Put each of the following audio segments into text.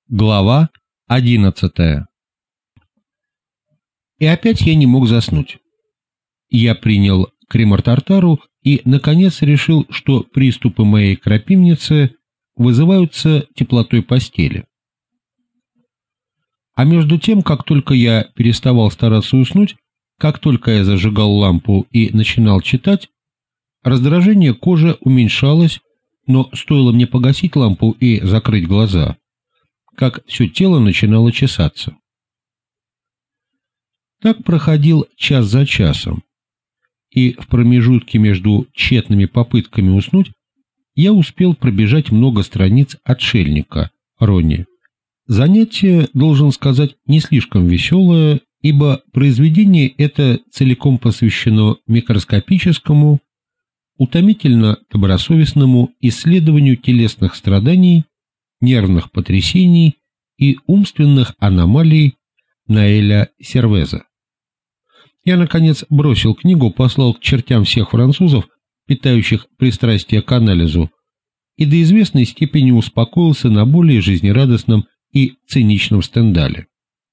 Глава 11. И опять я не мог заснуть. Я принял кремор-тартару и, наконец, решил, что приступы моей крапивницы вызываются теплотой постели. А между тем, как только я переставал стараться уснуть, как только я зажигал лампу и начинал читать, раздражение кожи уменьшалось, но стоило мне погасить лампу и закрыть глаза, как все тело начинало чесаться. Так проходил час за часом, и в промежутке между тщетными попытками уснуть я успел пробежать много страниц «Отшельника» Ронни. Занятие, должен сказать, не слишком веселое, ибо произведение это целиком посвящено микроскопическому, утомительно добросовестному исследованию телесных страданий, нервных потрясений и умственных аномалий Наэля Сервеза. Я, наконец, бросил книгу, послал к чертям всех французов, питающих пристрастие к анализу, и до известной степени успокоился на более жизнерадостном и циничном Стендале.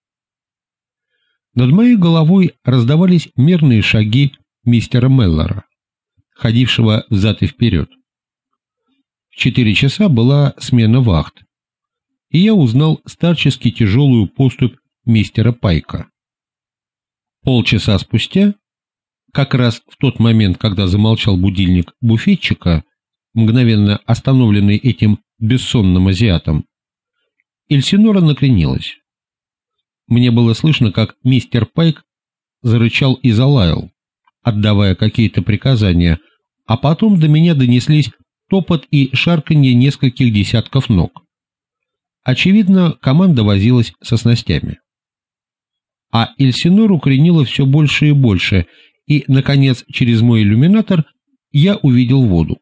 Над моей головой раздавались мерные шаги мистера Меллора, ходившего взад и вперед. В 4 часа была смена вахт, и я узнал старчески тяжелую поступь мистера Пайка. Полчаса спустя, как раз в тот момент, когда замолчал будильник буфетчика, мгновенно остановленный этим бессонным азиатом, Эльсинора накренилась. Мне было слышно, как мистер Пайк зарычал и залаял, отдавая какие-то приказания, а потом до меня донеслись топот и шарканье нескольких десятков ног. Очевидно, команда возилась со снастями. А Эльсинору кренило все больше и больше, и, наконец, через мой иллюминатор я увидел воду.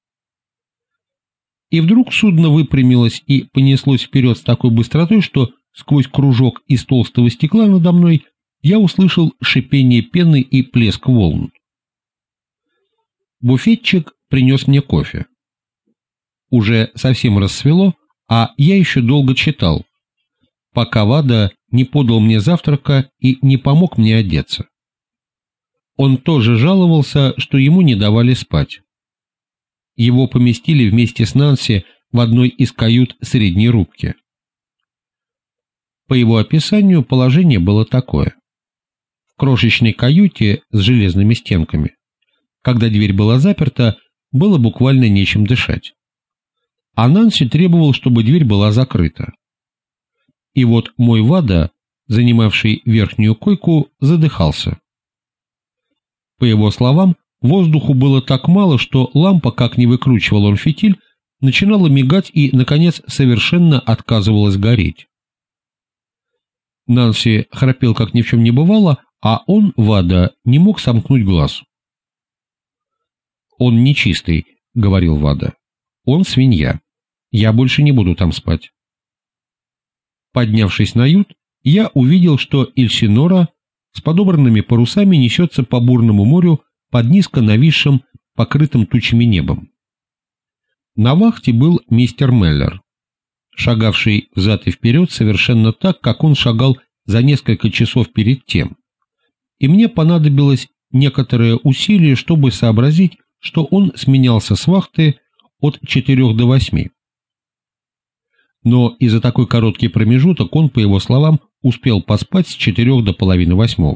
И вдруг судно выпрямилось и понеслось вперед с такой быстротой, что сквозь кружок из толстого стекла надо мной я услышал шипение пены и плеск волн. Буфетчик принес мне кофе. Уже совсем рассвело, а я еще долго читал, пока Вада не подал мне завтрака и не помог мне одеться. Он тоже жаловался, что ему не давали спать. Его поместили вместе с Нанси в одной из кают средней рубки. По его описанию положение было такое. В крошечной каюте с железными стенками, когда дверь была заперта, было буквально нечем дышать. А Нанси требовал, чтобы дверь была закрыта. И вот мой Вада, занимавший верхнюю койку, задыхался. По его словам, воздуху было так мало, что лампа, как ни выкручивал он фитиль, начинала мигать и, наконец, совершенно отказывалась гореть. Нанси храпел, как ни в чем не бывало, а он, Вада, не мог сомкнуть глаз. «Он нечистый», — говорил Вада. «Он свинья. Я больше не буду там спать». Поднявшись на ют, я увидел, что Эльсинора с подобранными парусами несется по бурному морю под низко нависшим, покрытым тучами небом. На вахте был мистер Меллер, шагавший взад и вперед совершенно так, как он шагал за несколько часов перед тем, и мне понадобилось некоторое усилие, чтобы сообразить, что он сменялся с вахты от 4 до 8. Но и за такой короткий промежуток он, по его словам, успел поспать с 4 до половины 8.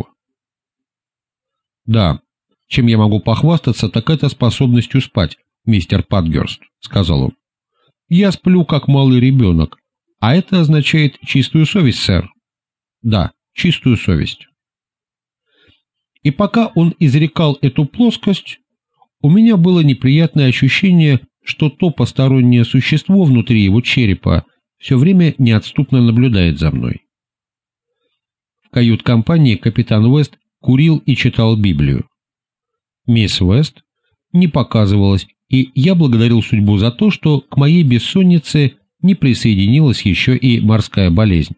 «Да, чем я могу похвастаться, так это способностью спать, мистер Патгерст», — сказал он. «Я сплю, как малый ребенок, а это означает чистую совесть, сэр». «Да, чистую совесть». И пока он изрекал эту плоскость, у меня было неприятное ощущение, что то постороннее существо внутри его черепа все время неотступно наблюдает за мной. В кают-компании капитан Уэст курил и читал Библию. Мисс Уэст не показывалась, и я благодарил судьбу за то, что к моей бессоннице не присоединилась еще и морская болезнь.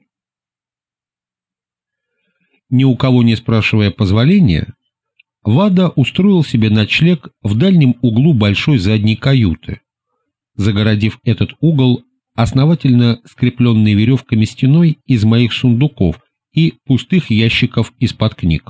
Ни у кого не спрашивая позволения, Вада устроил себе ночлег в дальнем углу большой задней каюты, загородив этот угол основательно скрепленной веревками стеной из моих сундуков и пустых ящиков из-под книг.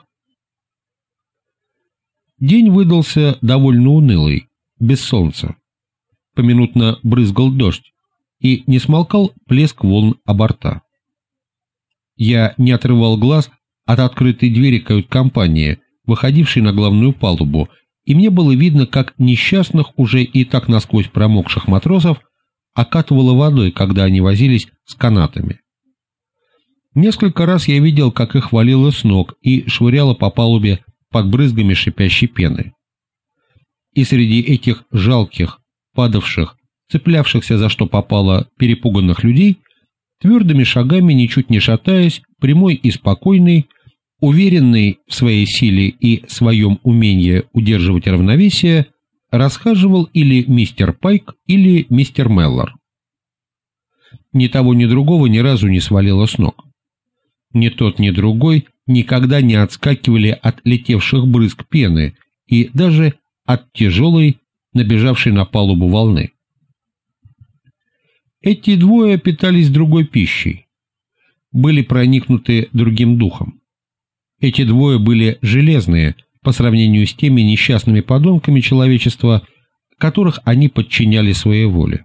День выдался довольно унылый, без солнца. Поминутно брызгал дождь, и не смолкал плеск волн о борта. Я не отрывал глаз от открытой двери кают-компании, выходившей на главную палубу, и мне было видно, как несчастных, уже и так насквозь промокших матросов окатывало водой, когда они возились с канатами. Несколько раз я видел, как их валило с ног и швыряло по палубе под брызгами шипящей пены. И среди этих жалких, падавших, цеплявшихся за что попало перепуганных людей, твердыми шагами, ничуть не шатаясь, прямой и спокойный, уверенный в своей силе и своем умении удерживать равновесие, расхаживал или мистер Пайк, или мистер Меллор. Ни того, ни другого ни разу не свалило с ног. Ни тот, ни другой никогда не отскакивали от летевших брызг пены и даже от тяжелой, набежавшей на палубу волны. Эти двое питались другой пищей, были проникнуты другим духом. Эти двое были железные по сравнению с теми несчастными подонками человечества, которых они подчиняли своей воле.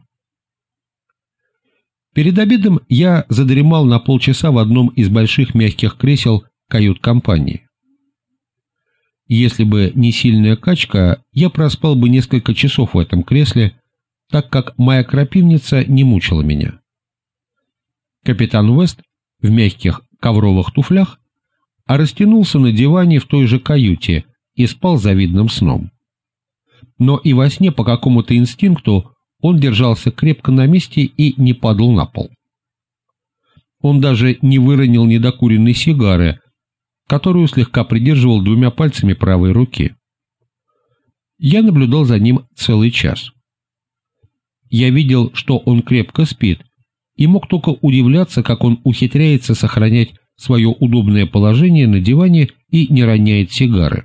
Перед обедом я задремал на полчаса в одном из больших мягких кресел кают-компании. Если бы не сильная качка, я проспал бы несколько часов в этом кресле, так как моя крапивница не мучила меня. Капитан Уэст в мягких ковровых туфлях растянулся на диване в той же каюте и спал завидным сном. Но и во сне по какому-то инстинкту он держался крепко на месте и не падал на пол. Он даже не выронил недокуренной сигары, которую слегка придерживал двумя пальцами правой руки. Я наблюдал за ним целый час. Я видел, что он крепко спит, и мог только удивляться, как он ухитряется сохранять свое удобное положение на диване и не роняет сигары.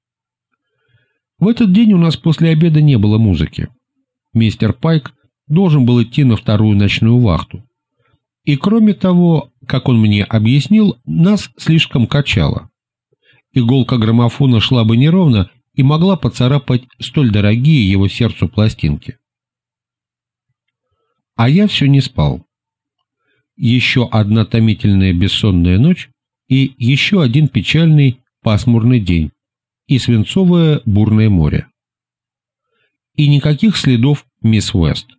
В этот день у нас после обеда не было музыки. Мистер Пайк должен был идти на вторую ночную вахту. И кроме того, как он мне объяснил, нас слишком качало. Иголка граммофона шла бы неровно и могла поцарапать столь дорогие его сердцу пластинки. А я все не спал. Еще одна томительная бессонная ночь и еще один печальный пасмурный день и свинцовое бурное море. И никаких следов мисс Уэст.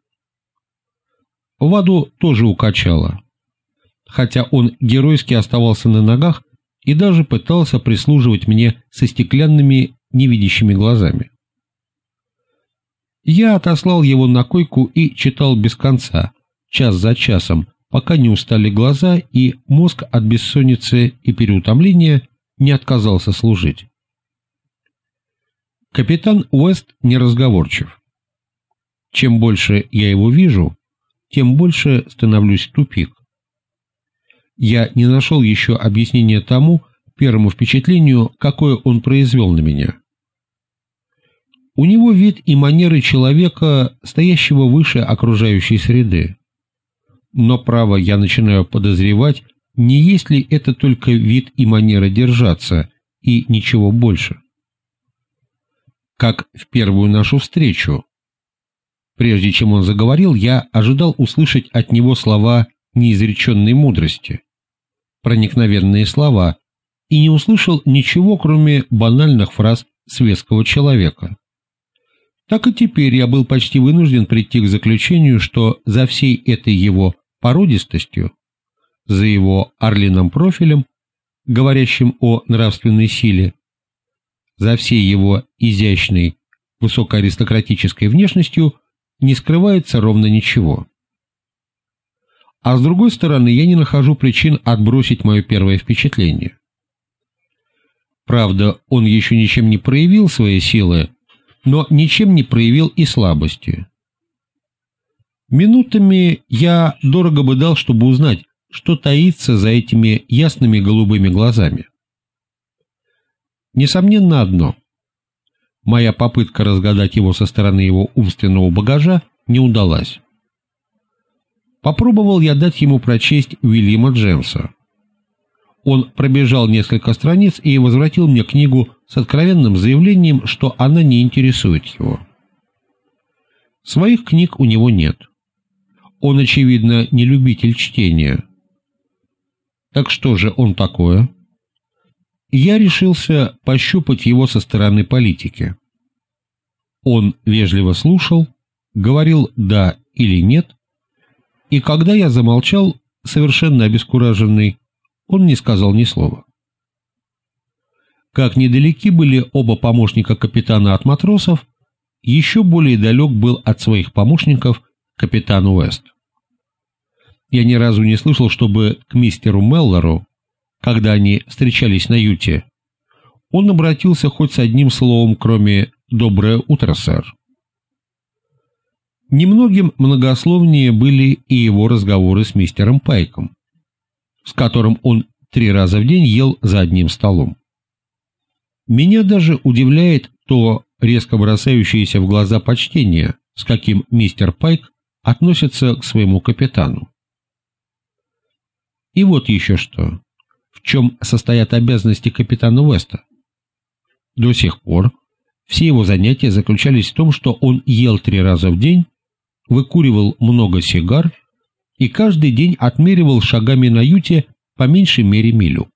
Ваду тоже укачало, хотя он геройски оставался на ногах и даже пытался прислуживать мне со стеклянными невидящими глазами. Я отослал его на койку и читал без конца, час за часом, пока не устали глаза и мозг от бессонницы и переутомления не отказался служить. Капитан Уэст неразговорчив. Чем больше я его вижу, тем больше становлюсь в тупик. Я не нашел еще объяснения тому первому впечатлению, какое он произвел на меня. У него вид и манеры человека, стоящего выше окружающей среды. Но, право, я начинаю подозревать, не есть ли это только вид и манера держаться, и ничего больше. Как в первую нашу встречу. Прежде чем он заговорил, я ожидал услышать от него слова неизреченной мудрости, проникновенные слова, и не услышал ничего, кроме банальных фраз светского человека. Так и теперь я был почти вынужден прийти к заключению, что за всей этой его породистостью, за его орлиным профилем, говорящим о нравственной силе, за всей его изящной, высокоаристократической внешностью не скрывается ровно ничего. А с другой стороны, я не нахожу причин отбросить мое первое впечатление. Правда, он еще ничем не проявил своей силы, но ничем не проявил и слабости. Минутами я дорого бы дал, чтобы узнать, что таится за этими ясными голубыми глазами. Несомненно одно. Моя попытка разгадать его со стороны его умственного багажа не удалась. Попробовал я дать ему прочесть Уильяма Джеймса. Он пробежал несколько страниц и возвратил мне книгу с откровенным заявлением, что она не интересует его. Своих книг у него нет. Он, очевидно, не любитель чтения. Так что же он такое? Я решился пощупать его со стороны политики. Он вежливо слушал, говорил «да» или «нет», и когда я замолчал, совершенно обескураженный, он не сказал ни слова. Как недалеки были оба помощника капитана от матросов, еще более далек был от своих помощников капитан Уэст. Я ни разу не слышал, чтобы к мистеру Меллору, когда они встречались на юте, он обратился хоть с одним словом, кроме «доброе утро, сэр». Немногим многословнее были и его разговоры с мистером Пайком, с которым он 3 раза в день ел за одним столом. Меня даже удивляет то резко бросающееся в глаза почтение, с каким мистер Пайк относится к своему капитану. И вот еще что. В чем состоят обязанности капитана Уэста? До сих пор все его занятия заключались в том, что он ел 3 раза в день, выкуривал много сигар и каждый день отмеривал шагами на юте по меньшей мере милю.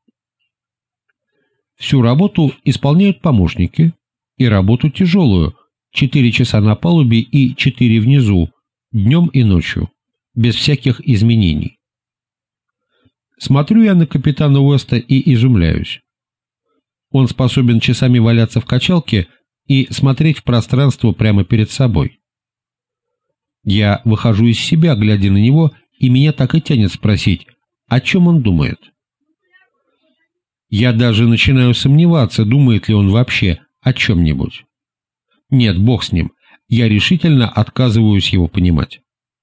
Всю работу исполняют помощники, и работу тяжелую, 4 часа на палубе и 4 внизу, днем и ночью, без всяких изменений. Смотрю я на капитана Уэста и изумляюсь. Он способен часами валяться в качалке и смотреть в пространство прямо перед собой. Я выхожу из себя, глядя на него, и меня так и тянет спросить, о чем он думает. Я даже начинаю сомневаться, думает ли он вообще о чем-нибудь. Нет, бог с ним, я решительно отказываюсь его понимать.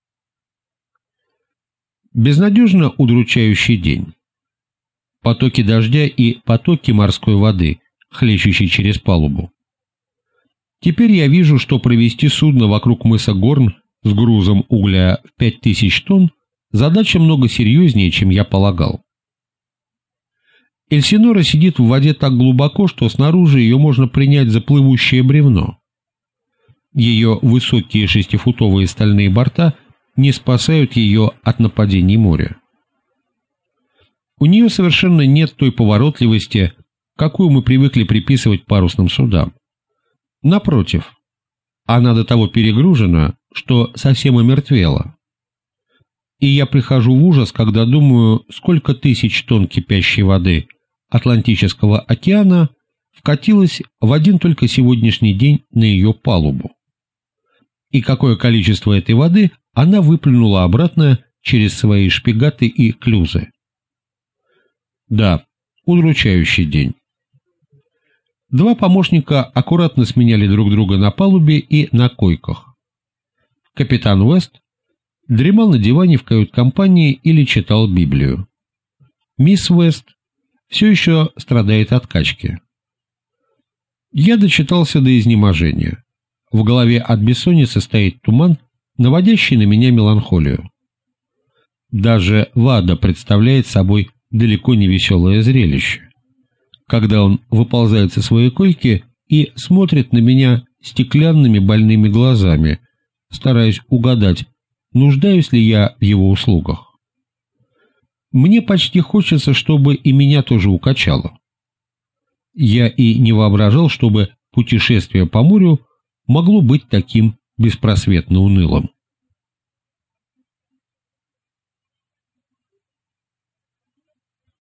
Безнадежно удручающий день. Потоки дождя и потоки морской воды, хлещущей через палубу. Теперь я вижу, что провести судно вокруг мыса Горн с грузом угля в 5000 тонн задача много серьезнее, чем я полагал. Эльсинора сидит в воде так глубоко, что снаружи ее можно принять за плывущее бревно. Ее высокие 6-футовые стальные борта не спасают ее от нападений моря. У нее совершенно нет той поворотливости, какую мы привыкли приписывать парусным судам. Напротив, она до того перегружена, что совсем омертвела. И я прихожу в ужас, когда думаю, сколько тысяч тонн кипящей воды Атлантического океана вкатилось в один только сегодняшний день на ее палубу. И какое количество этой воды она выплюнула обратно через свои шпигаты и клюзы. Да, удручающий день. 2 помощника аккуратно сменяли друг друга на палубе и на койках. Капитан Уэст дремал на диване в кают-компании или читал Библию. Мисс Уэст все еще страдает от качки. Я дочитался до изнеможения. В голове от бессонницы стоит туман, наводящий на меня меланхолию. Даже Вада представляет собой далеко не веселое зрелище, когда он выползает со своей койки и смотрит на меня стеклянными больными глазами, стараясь угадать, нуждаюсь ли я в его услугах. Мне почти хочется, чтобы и меня тоже укачало. Я и не воображал, чтобы путешествие по морю могло быть таким беспросветно унылым.